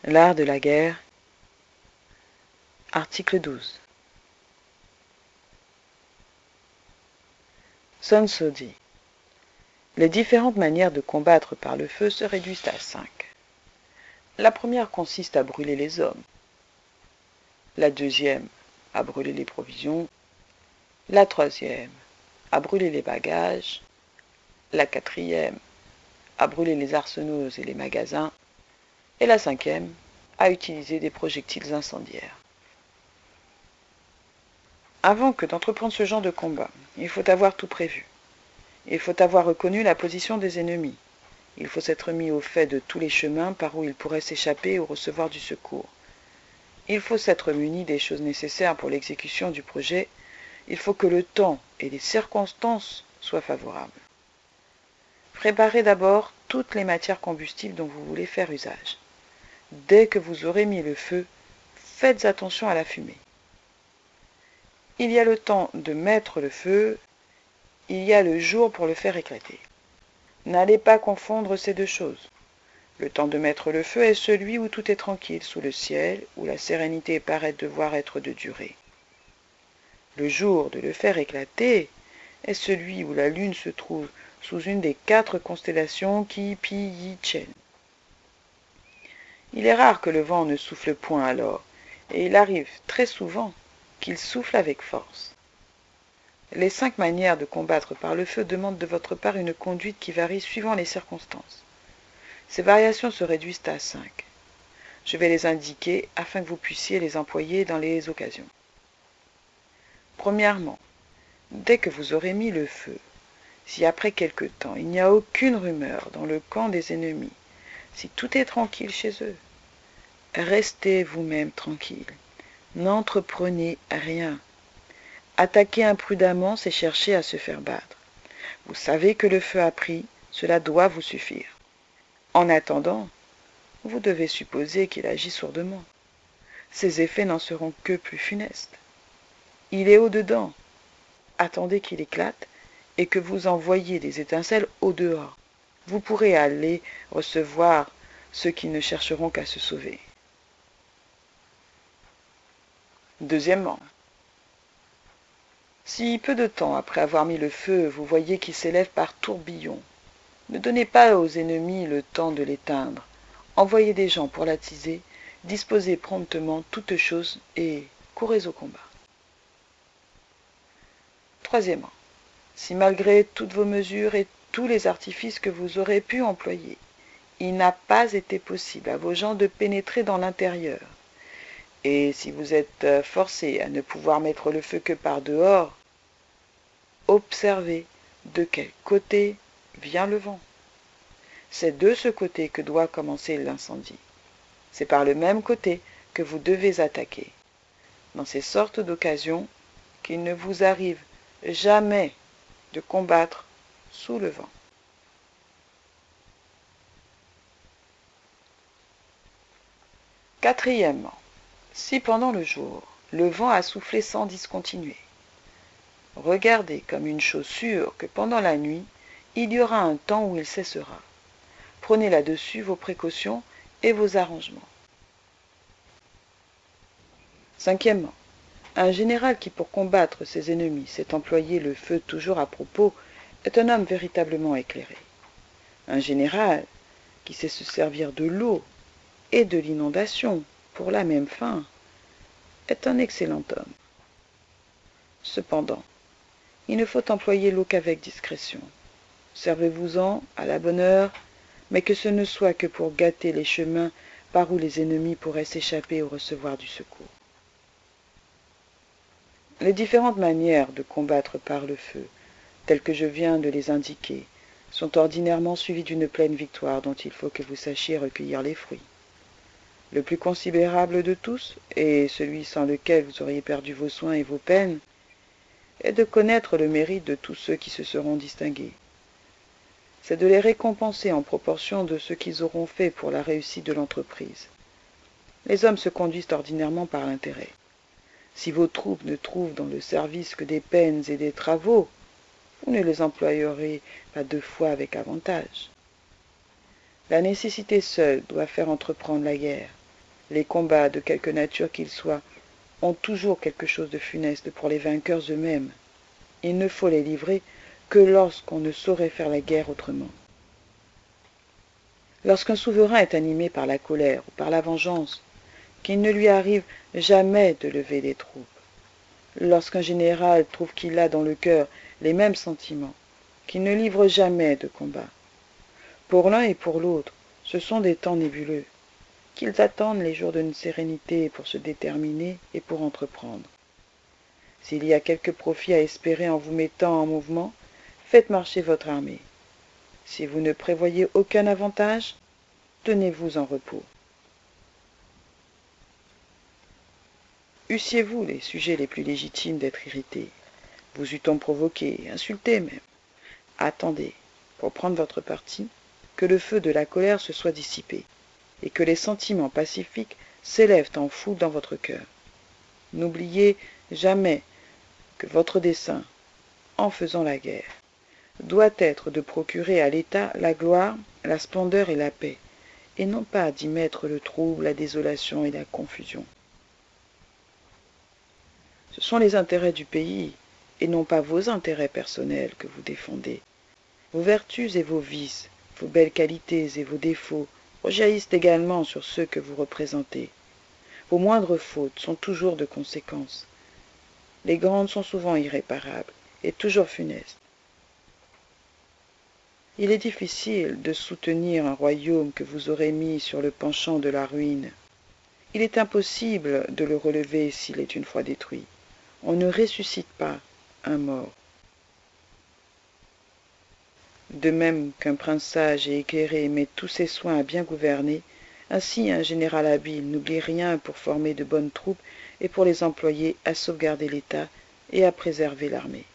L'art de la guerre. Article 12. Sun Tzu dit : les différentes manières de combattre par le feu se réduisent à 5. La première consiste à brûler les hommes. La deuxième, à brûler les provisions. La troisième, à brûler les bagages. La quatrième, à brûler les arsenaux et les magasins. Et la cinquième, à utiliser des projectiles incendiaires. Avant que d'entreprendre ce genre de combat, il faut avoir tout prévu. Il faut avoir reconnu la position des ennemis. Il faut s'être mis au fait de tous les chemins par où ils pourraient s'échapper ou recevoir du secours. Il faut s'être muni des choses nécessaires pour l'exécution du projet. Il faut que le temps et les circonstances soient favorables. Préparez d'abord toutes les matières combustibles dont vous voulez faire usage. Dès que vous aurez mis le feu, faites attention à la fumée. Il y a le temps de mettre le feu, il y a le jour pour le faire éclater. N'allez pas confondre ces deux choses. Le temps de mettre le feu est celui où tout est tranquille sous le ciel, où la sérénité paraît devoir être de durée. Le jour de le faire éclater est celui où la lune se trouve sous une des 4 constellations Ki, Pi, Yi, Chen. Il est rare que le vent ne souffle point alors, et il arrive très souvent qu'il souffle avec force. Les 5 manières de combattre par le feu demandent de votre part une conduite qui varie suivant les circonstances. Ces variations se réduisent à 5. Je vais les indiquer afin que vous puissiez les employer dans les occasions. Premièrement, dès que vous aurez mis le feu, si après quelque temps il n'y a aucune rumeur dans le camp des ennemis, si tout est tranquille chez eux, restez vous-même tranquille. N'entreprenez rien. Attaquer imprudemment, c'est chercher à se faire battre. Vous savez que le feu a pris, cela doit vous suffire. En attendant, vous devez supposer qu'il agit sourdement. Ses effets n'en seront que plus funestes. Il est au-dedans. Attendez qu'il éclate et que vous envoyiez des étincelles au-dehors. Vous pourrez aller recevoir ceux qui ne chercheront qu'à se sauver. Deuxièmement, si peu de temps après avoir mis le feu, vous voyez qu'il s'élève par tourbillons, ne donnez pas aux ennemis le temps de l'éteindre. Envoyez des gens pour l'attiser, disposez promptement toutes choses et courez au combat. Troisièmement, si malgré toutes vos mesures et tous les artifices que vous aurez pu employer, il n'a pas été possible à vos gens de pénétrer dans l'intérieur, et si vous êtes forcé à ne pouvoir mettre le feu que par dehors, observez de quel côté vient le vent. C'est de ce côté que doit commencer l'incendie. C'est par le même côté que vous devez attaquer. Dans ces sortes d'occasions, qu'il ne vous arrive jamais de combattre sous le vent. Quatrièmement, si pendant le jour, le vent a soufflé sans discontinuer, regardez comme une chose sûre que pendant la nuit, il y aura un temps où il cessera. Prenez là-dessus vos précautions et vos arrangements. Cinquièmement, un général qui, pour combattre ses ennemis, sait employer le feu toujours à propos, est un homme véritablement éclairé. Un général qui sait se servir de l'eau et de l'inondation pour la même fin est un excellent homme. Cependant, il ne faut employer l'eau qu'avec discrétion. Servez-vous-en à la bonne heure, mais que ce ne soit que pour gâter les chemins par où les ennemis pourraient s'échapper ou recevoir du secours. Les différentes manières de combattre par le feu, telles que je viens de les indiquer, sont ordinairement suivies d'une pleine victoire dont il faut que vous sachiez recueillir les fruits. Le plus considérable de tous, et celui sans lequel vous auriez perdu vos soins et vos peines, est de connaître le mérite de tous ceux qui se seront distingués. C'est de les récompenser en proportion de ce qu'ils auront fait pour la réussite de l'entreprise. Les hommes se conduisent ordinairement par l'intérêt. Si vos troupes ne trouvent dans le service que des peines et des travaux, vous ne les employerez pas 2 fois avec avantage. La nécessité seule doit faire entreprendre la guerre. Les combats, de quelque nature qu'ils soient, ont toujours quelque chose de funeste pour les vainqueurs eux-mêmes. Il ne faut les livrer que lorsqu'on ne saurait faire la guerre autrement. Lorsqu'un souverain est animé par la colère ou par la vengeance, qu'il ne lui arrive jamais de lever des troupes. Lorsqu'un général trouve qu'il a dans le cœur les mêmes sentiments, qu'il ne livre jamais de combat. Pour l'un et pour l'autre, ce sont des temps nébuleux, qu'ils attendent les jours de sérénité pour se déterminer et pour entreprendre. S'il y a quelque profit à espérer en vous mettant en mouvement, faites marcher votre armée. Si vous ne prévoyez aucun avantage, tenez-vous en repos. Eussiez-vous les sujets les plus légitimes d'être irrités, vous eût-on provoqué, insulté même. Attendez, pour prendre votre parti, que le feu de la colère se soit dissipé, et que les sentiments pacifiques s'élèvent en foule dans votre cœur. N'oubliez jamais que votre dessein, en faisant la guerre, doit être de procurer à l'État la gloire, la splendeur et la paix, et non pas d'y mettre le trouble, la désolation et la confusion. Ce sont les intérêts du pays, et non pas vos intérêts personnels que vous défendez. Vos vertus et vos vices, vos belles qualités et vos défauts rejaillissent également sur ceux que vous représentez. Vos moindres fautes sont toujours de conséquence. Les grandes sont souvent irréparables et toujours funestes. Il est difficile de soutenir un royaume que vous aurez mis sur le penchant de la ruine. Il est impossible de le relever s'il est une fois détruit. On ne ressuscite pas un mort. De même qu'un prince sage et éclairé met tous ses soins à bien gouverner, ainsi un général habile n'oublie rien pour former de bonnes troupes et pour les employer à sauvegarder l'État et à préserver l'armée.